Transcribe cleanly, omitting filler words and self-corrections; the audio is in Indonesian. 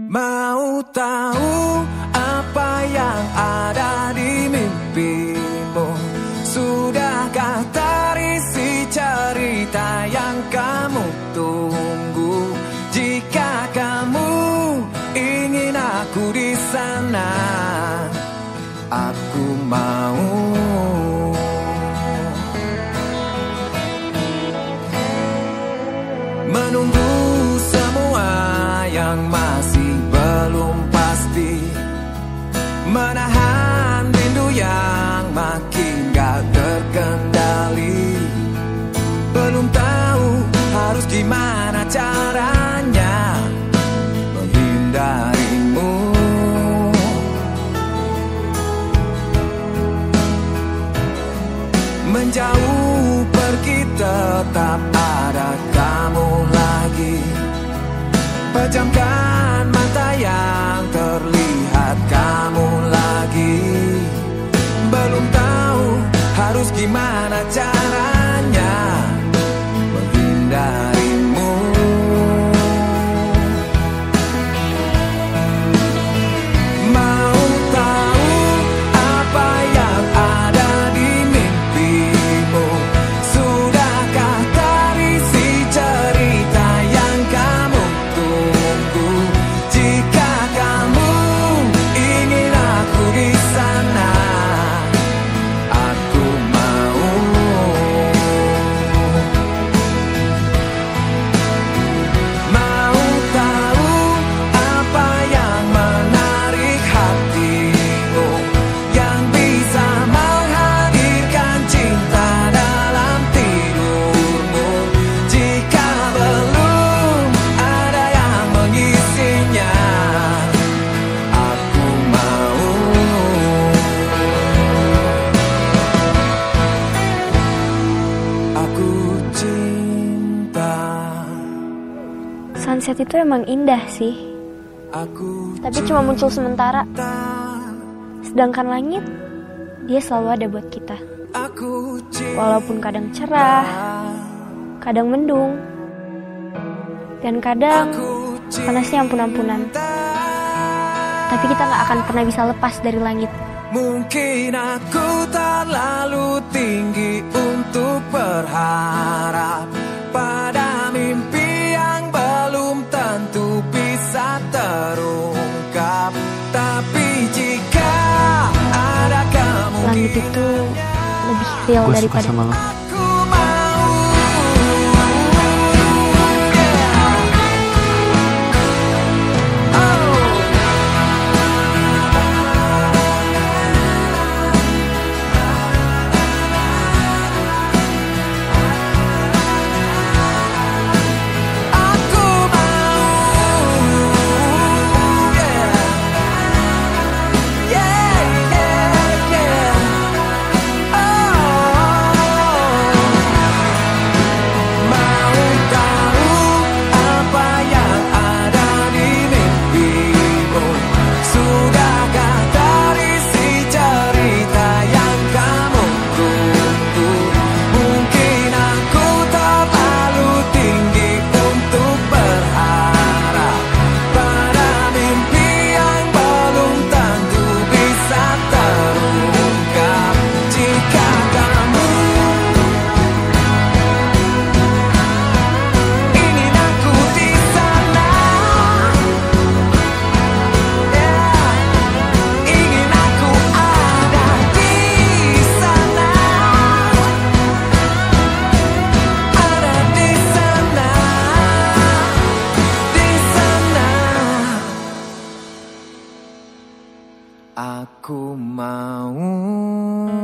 Mau tahu apa yang ada di mimpimu? Sudahkah terisi cerita yang kamu tunggu? Jika kamu ingin aku di sana, aku mau menunggu semua yang masih belum pasti, menahan rindu yang makin gak terkendali. Belum tahu harus gimana caranya menghindarimu. Menjauh pergi tetap ada kamu lagi. Pejamkan mata yang terlihat kamu lagi. Belum tahu harus gimana caranya menghindarimu. Mau tahu apa yang ada di mimpimu? Sudahkah terisi cerita yang kamu tunggu? Jika kamu ingin aku di sana, aku mau. Mau tahu apa yang menarik hatimu, yang bisa menghadirkan cinta dalam tidurmu. Jika belum ada yang mengisinya, aku mau. Aku cinta. Sunset itu emang indah sih, Aku tapi cuma muncul sementara. cinta. Sedangkan langit, dia selalu ada buat kita. Aku cinta. Walaupun kadang cerah, kadang mendung, dan kadang panasnya ampun-ampunan. Tapi kita gak akan pernah bisa lepas dari langit. Mungkin aku terlalu tinggi untuk berharap pada mimpi yang belum tentu bisa terungkap. Tapi jika ada kemungkinan, Langit itu lebih real Gue suka daripada sama lo. aku mau. Aku mau. Yeah, yeah, yeah. Mau tahu apa yang ada di mimpimu? Sudahkah terisi cerita yang kamu tunggu? Mungkin aku terlalu tinggi untuk berharap pada mimpi yang belum tentu bisa terungkap. Jika kamu ingin aku di sana, ingin aku ada di sana, ada di sana, di sana. Aku mau.